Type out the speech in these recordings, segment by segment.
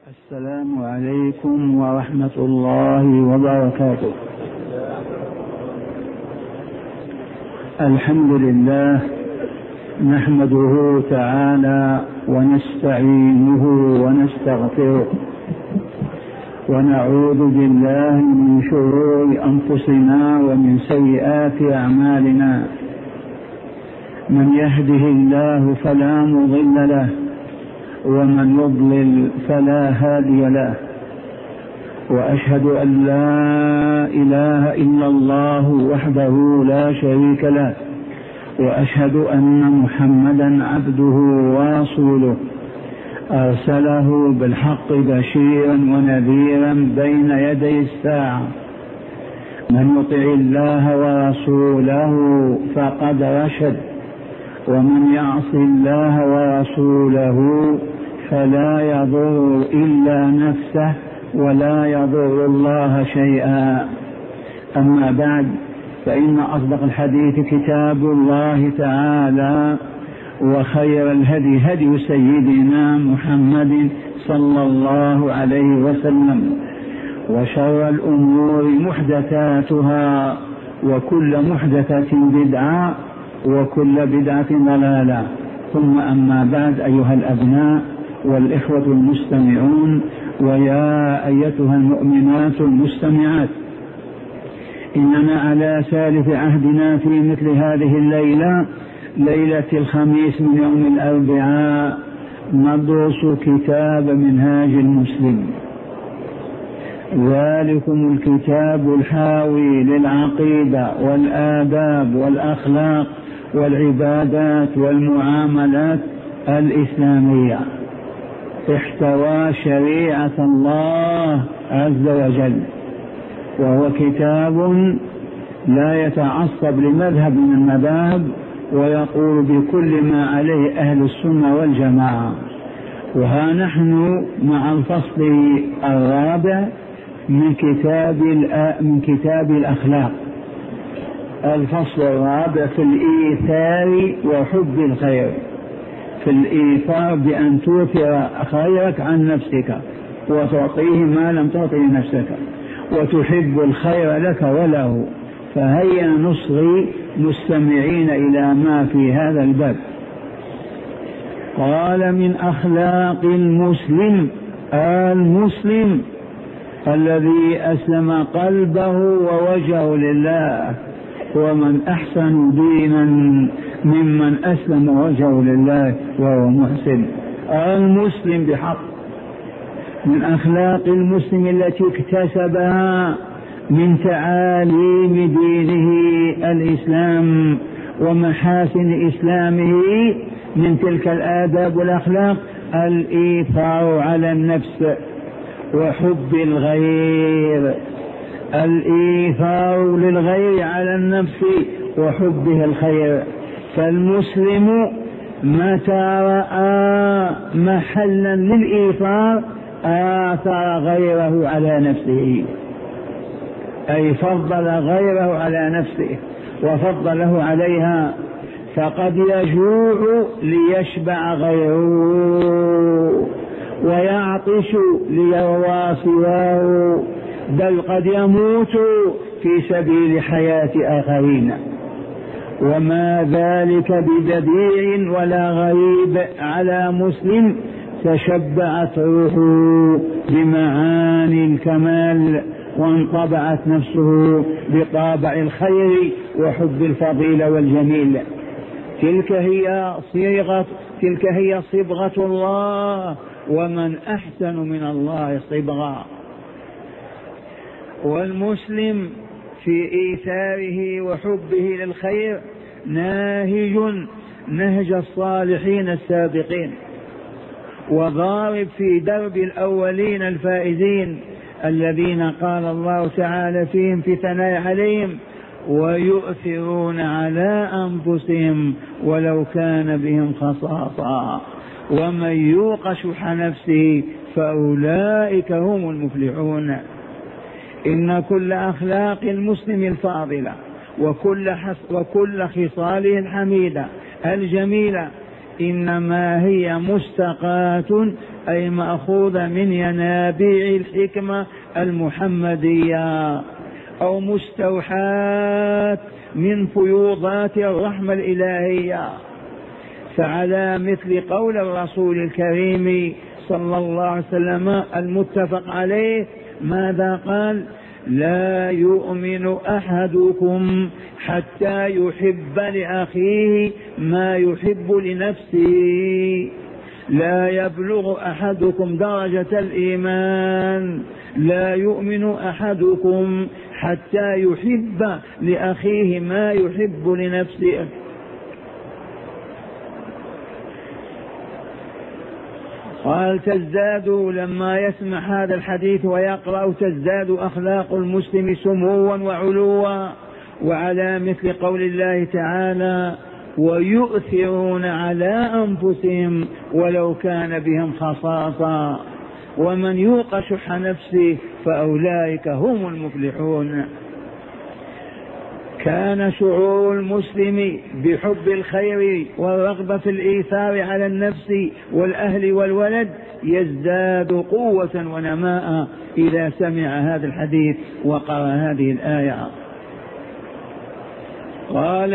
السلام عليكم ورحمة الله وبركاته. الحمد لله نحمده تعالى ونستعينه ونستغفره ونعوذ بالله من شرور أنفسنا ومن سيئات أعمالنا. من يهده الله فلا مضل له ومن يضلل فلا هادي له، وأشهد أن لا إله إلا الله وحده لا شريك له، وأشهد أن محمدا عبده ورسوله أرسله بالحق بشيرا ونذيرا بين يدي الساعة. من يطع الله ورسوله فقد رشد، ومن يعص الله ورسوله فلا يضر إلا نفسه ولا يضر الله شيئا. أما بعد، فإن أصدق الحديث كتاب الله تعالى، وخير الهدي هدي سيدنا محمد صلى الله عليه وسلم، وشر الأمور محدثاتها، وكل محدثة بدعة، وكل بدعة ضلالة. ثم أما بعد، أيها الأبناء والإخوة المستمعون، ويا أيتها المؤمنات المستمعات، إننا على سالف عهدنا في مثل هذه الليلة، ليلة الخميس من يوم الأربعاء، ندرس كتاب منهاج المسلم، ذلكم الكتاب الحاوي للعقيدة والآداب والأخلاق والعبادات والمعاملات الإسلامية، احتوى شريعة الله عز وجل، وهو كتاب لا يتعصب لمذهب من المذاهب، ويقول بكل ما عليه أهل السنة والجماعة. وها نحن مع الفصل الرابع من كتاب الأخلاق، الفصل الرابع في الإيثار وحب الخير، في الإيثار بأن توثر خيرك عن نفسك وتعطيه ما لم تعطي نفسك، وتحب الخير لك وله. فهيا نصغي مستمعين إلى ما في هذا الباب. قال: من أخلاق المسلم الذي أسلم قلبه ووجهه لله، ومن أحسن دينا ممن أسلم وجهه لله وهو محسن. المسلم بحق. من أخلاق المسلم التي اكتسبها من تعاليم دينه الإسلام ومحاسن إسلامه من تلك الآداب والأخلاق الإيثار على النفس وحب الغير، الإيثار للغير على النفس وحبه الخير. فالمسلم متى رأى محلا للإيثار آثر غيره على نفسه، أي فضل غيره على نفسه وفضله عليها. فقد يجوع ليشبع غيره، ويعطش ليروى سواه، بل قد يموت في سبيل حياة آخرين. وما ذلك ببديع ولا غريب على مسلم تشبعت روحه بمعاني الكمال، وانطبعت نفسه بطابع الخير وحب الفضيلة والجميل. تلك هي صبغة الله، ومن أحسن من الله صبغا. والمسلم في إيثاره وحبه للخير نهج الصالحين السابقين، وضارب في درب الأولين الفائزين الذين قال الله تعالى فيهم في ثناء عليهم: ويؤثرون على أنفسهم ولو كان بهم خصاصة ومن يوق شح نفسه فأولئك هم المفلحون. إن كل أخلاق المسلم الفاضلة وكل خصاله الحميدة الجميلة إنما هي مستقاة أي مأخوذة من ينابيع الحكمة المحمدية، أو مستوحاة من فيوضات الرحمة الإلهية. فعلى مثل قول الرسول الكريم صلى الله عليه وسلم المتفق عليه، ماذا قال؟ لا يؤمن أحدكم حتى يحب لأخيه ما يحب لنفسه. لا يبلغ أحدكم درجة الإيمان، لا يؤمن أحدكم حتى يحب لأخيه ما يحب لنفسه. قال تزداد لما يسمع هذا الحديث ويقرأ تزداد أخلاق المسلم سموا وعلوا. وعلى مثل قول الله تعالى ويؤثرون على أنفسهم ولو كان بهم خصاصة ومن يوق شح نفسه فأولئك هم المفلحون. كان شعور المسلم بحب الخير والرغبة في الإيثار على النفس والأهل والولد يزداد قوة ونماء إذا سمع هذا الحديث وقرأ هذه الآية. قال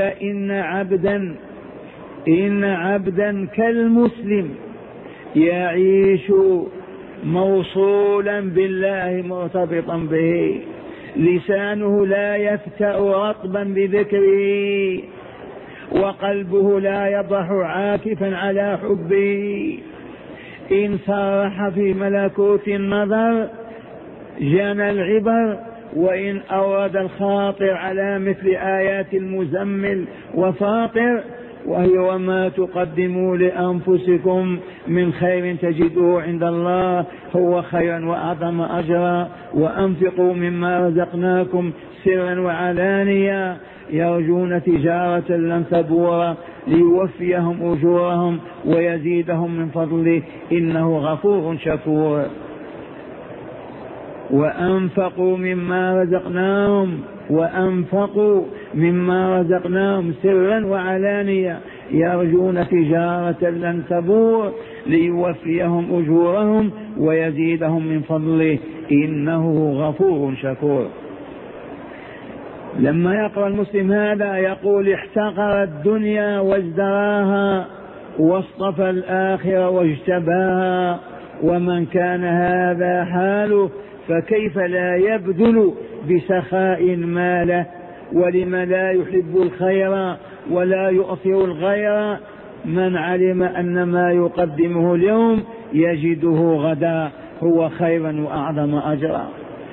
إن عبدا كالمسلم يعيش موصولا بالله مرتبطا به، لسانه لا يفتأ رطبا بذكره، وقلبه لا يضح عاكفا على حبه. إن صرح في ملكوت النظر جنى العبر، وإن أورد الخاطر على مثل آيات المزمل وفاطر وهي وما تقدموا لأنفسكم من خير تجدوه عند الله هو خيرا وأعظم أجرا وأنفقوا مما رزقناكم سرا وعلانيا يرجون تجارة لن تبور ليوفيهم أجورهم ويزيدهم من فضله إنه غفور شكور. وأنفقوا مما رزقناهم سرا وعلانية يرجون تجارة لن تبور ليوفيهم أجورهم ويزيدهم من فضله إنه غفور شكور. لما يقرأ المسلم هذا يقول احتقر الدنيا وازدراها واصطفى الآخرة واجتباها، ومن كان هذا حاله فكيف لا يبذل بسخاء ماله؟ ولم لا يحب الخير ولا يؤثر الغير؟ من علم أن ما يقدمه اليوم يجده غدا هو خيرا وأعظم أجرا.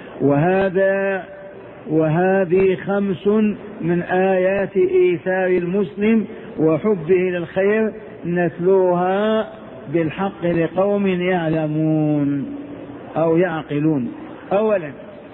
وهذه 5 من آيات إيثار المسلم وحبه للخير نتلوها بالحق لقوم يعلمون أو يعقلون. أولا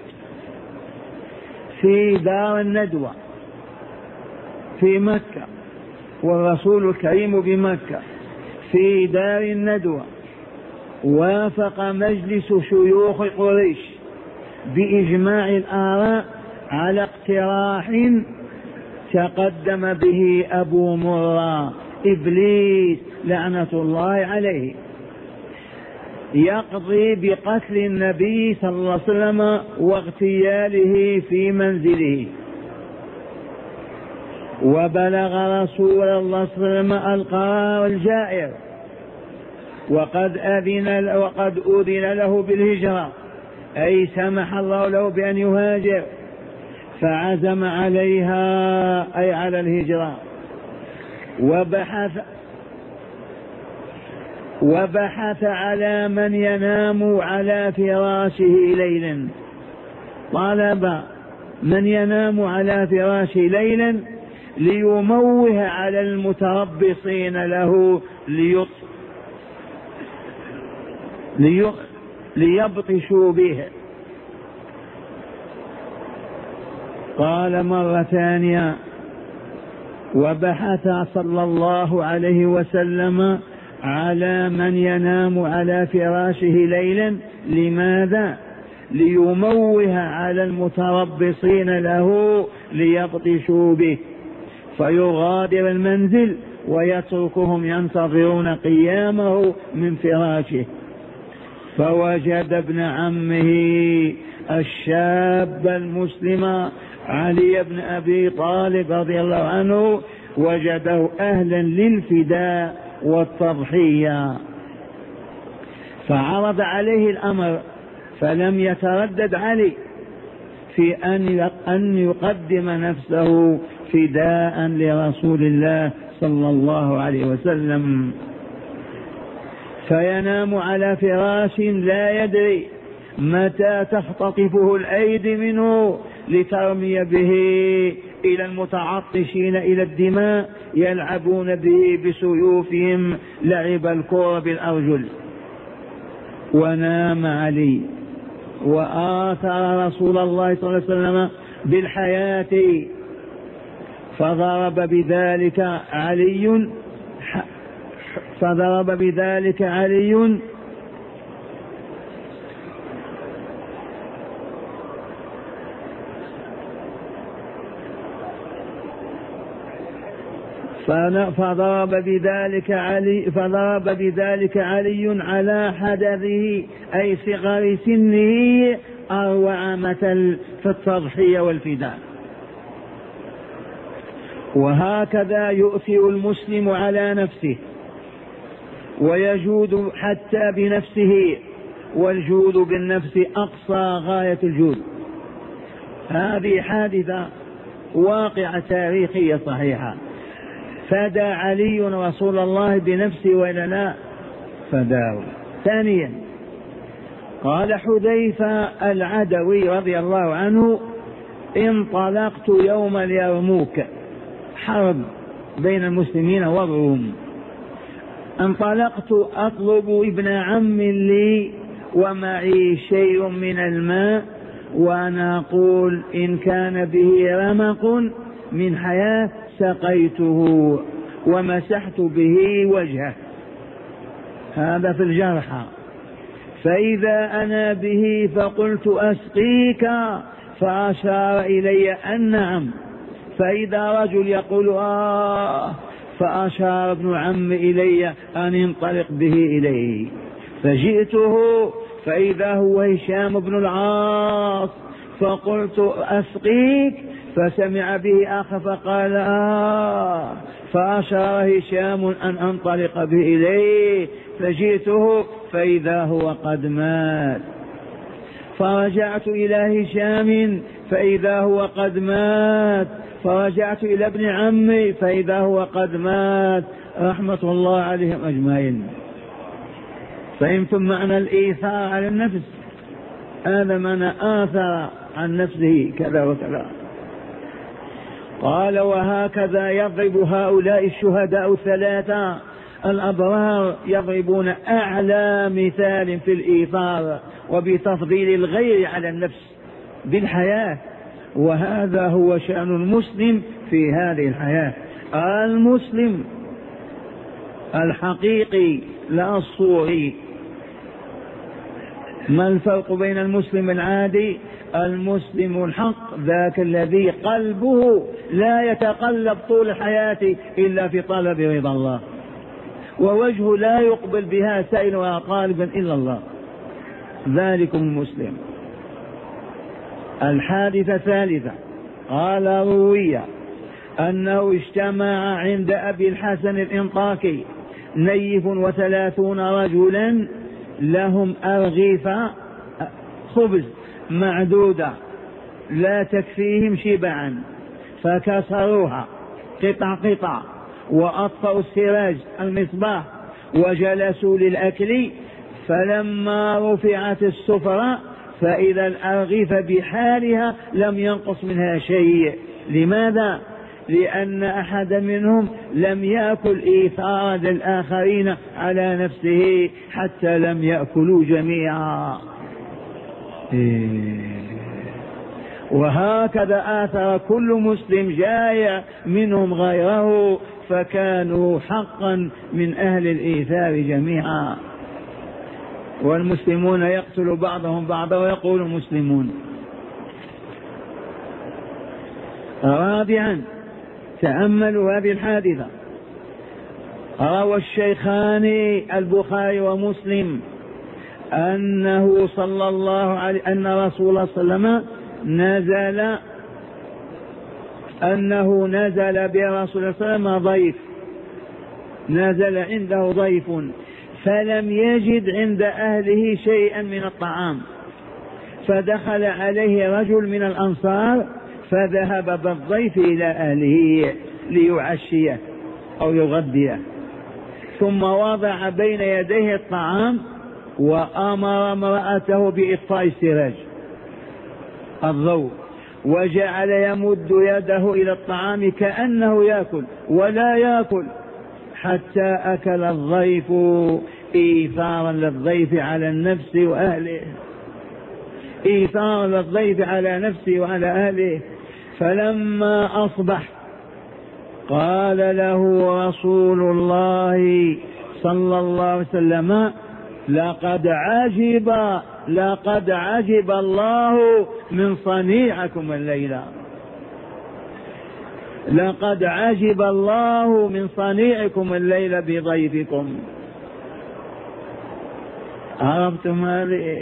في دار الندوة في مكة، والرسول الكريم بمكة في دار الندوة، وافق مجلس شيوخ قريش بإجماع الآراء على اقتراح تقدم به أبو مرة إبليس لعنة الله عليه، يقضي بقتل النبي صلى الله عليه وسلم واغتياله في منزله. وبلغ رسول الله صلى الله عليه وسلم القرار الجائر، وقد أذن له بالهجرة، أي سمح الله له بأن يهاجر، فعزم عليها أي على الهجرة. وبحث على من ينام على فراشه ليلا، طلب من ينام على فراشه ليلا ليموه على المتربصين له ليبطشوا به. قال مرة ثانية وبحث صلى الله عليه وسلم على من ينام على فراشه ليلا، لماذا؟ ليموه على المتربصين له ليبطشوا به، فيغادر المنزل ويتركهم ينتظرون قيامه من فراشه. فوجد ابن عمه الشاب المسلم علي بن أبي طالب رضي الله عنه، وجده أهلا للفداء والتضحية، فعرض عليه الأمر، فلم يتردد علي في أن يقدم نفسه فداء لرسول الله صلى الله عليه وسلم. فينام على فراش لا يدري متى تختطفه الأيدي منه لترمي به إلى المتعطشين إلى الدماء يلعبون به بسيوفهم لعب الكرة بالأرجل. ونام علي وآثر رسول الله صلى الله عليه وسلم بالحياة، فضرب بذلك علي فضرب بذلك علي على حدثه أي صغر سنه أروع مثل في التضحية والفداء. وهكذا يؤثر المسلم على نفسه ويجود حتى بنفسه، والجود بالنفس أقصى غاية الجود. هذه حادثة واقعة تاريخية صحيحة، فدى علي رسول الله بنفسه وإلا لا؟ فداه. ثانيا قال حذيفة العدوي رضي الله عنه: انطلقت يوم اليرموك، حرب بين المسلمين والروم، انطلقت أطلب ابن عم لي ومعي شيء من الماء، وأنا أقول إن كان به رمق من حياة سقيته ومسحت به وجهه، هذا في الجرحى. فإذا أنا به فقلت أسقيك، فأشار إلي أن نعم، فإذا رجل يقول فأشار ابن عم إلي أن انطلق به إليه، فجئته فإذا هو هشام بن العاص، فقلت أسقيك، فسمع به آخر فقال فأشار هشام أن أنطلق به إليه، فجئته فإذا هو قد مات، فرجعت إلى هشام فإذا هو قد مات، فرجعت إلى ابن عمي فإذا هو قد مات، رحمة الله عليهم أجمعين. فهمتم معنى الإيثار على النفس؟ هذا معنى آثر عن نفسه كذا وكذا. قال: وهكذا يضرب هؤلاء الشهداء الثلاثة الأبرار، يضربون أعلى مثال في الإيثار وبتفضيل الغير على النفس بالحياة. وهذا هو شأن المسلم في هذه الحياة، المسلم الحقيقي لا الصوري. ما الفرق بين المسلم العادي؟ المسلم الحق ذاك الذي قلبه لا يتقلب طول الحياة إلا في طلب رضا الله، ووجهه لا يقبل بها سائل ولا طالبا إلا الله، ذلكم المسلم. الحادثة الثالثة قال: روي أنه اجتمع عند أبي الحسن الإنطاكي 130 رجلا لهم أرغيف خبز معدودة لا تكفيهم شبعا، فكسروها قطع قطع وأطفأوا السراج المصباح وجلسوا للأكل. فلما رفعت السفرة فإذا الأرغيف بحالها لم ينقص منها شيء. لماذا؟ لأن أحد منهم لم يأكل إيثارا للآخرين على نفسه حتى لم يأكلوا جميعا. وهكذا آثر كل مسلم جائع منهم غيره، فكانوا حقا من أهل الإيثار جميعا. والمسلمون يقتل بعضهم بعضا ويقول مسلمون. رابعا تأملوا هذه الحادثة: روى الشيخان البخاري ومسلم أنه صلى الله عليه أن رسول الله صلى الله عليه وسلم نزل برسول الله صلى الله عليه وسلم ضيف، نزل عنده ضيف فلم يجد عند أهله شيئا من الطعام، فدخل عليه رجل من الأنصار فذهب بالضيف إلى أهله ليعشيه أو يغذيه، ثم وضع بين يديه الطعام وأمر امرأته بإطفاء السراج الضوء، وجعل يمد يده إلى الطعام كأنه يأكل ولا يأكل حتى أكل الضيف إيثارا للضيف على النفس وأهله، إيثارا للضيف على نفسه وعلى أهله. فلما أصبح قال له رسول الله صلى الله عليه وسلم لقد عجب الله من صنيعكم الليلة، لقد عجب الله من صنيعكم الليلة بضيفكم. عرفتم هذه؟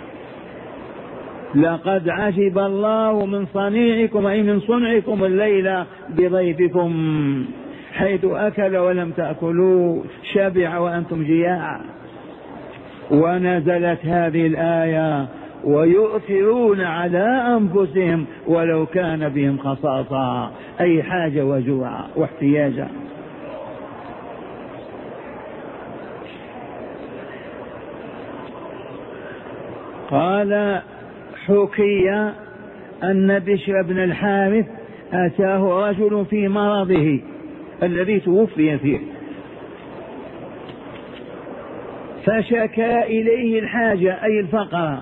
لقد عجب الله من صنيعكم أي من صنعكم الليلة بضيفكم، حيث أكل ولم تأكلوا، شبع وأنتم جياع. ونزلت هذه الآية ويؤثرون على أنفسهم ولو كان بهم خصاصة، أي حاجة وجوع واحتياجا. قال حكي أن بشر بن الحارث أتاه رجل في مرضه الذي توفي فيه، فشكى إليه الحاجة أي الفقر،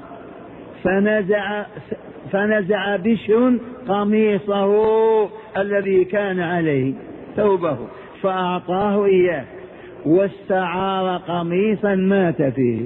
فنزع بشر قميصه الذي كان عليه ثوبه فأعطاه إياه، واستعار قميصا مات فيه.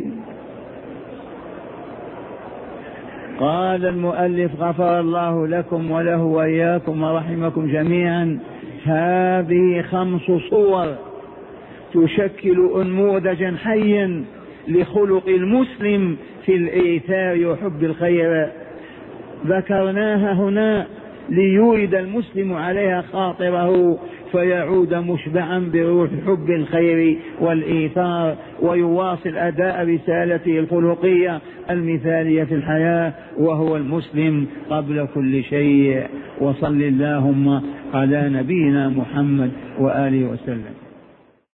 قال المؤلف غفر الله لكم وله وإياكم ورحمكم جميعا. هذه 5 صور تشكل أنموذجا حيا لخلق المسلم في الإيثار وحب الخير، ذكرناها هنا ليورد المسلم عليها خاطره فيعود مشبعا بروح حب الخير والإيثار، ويواصل أداء رسالته الخلقية المثالية في الحياة، وهو المسلم قبل كل شيء. وصل اللهم على نبينا محمد وآله وسلم.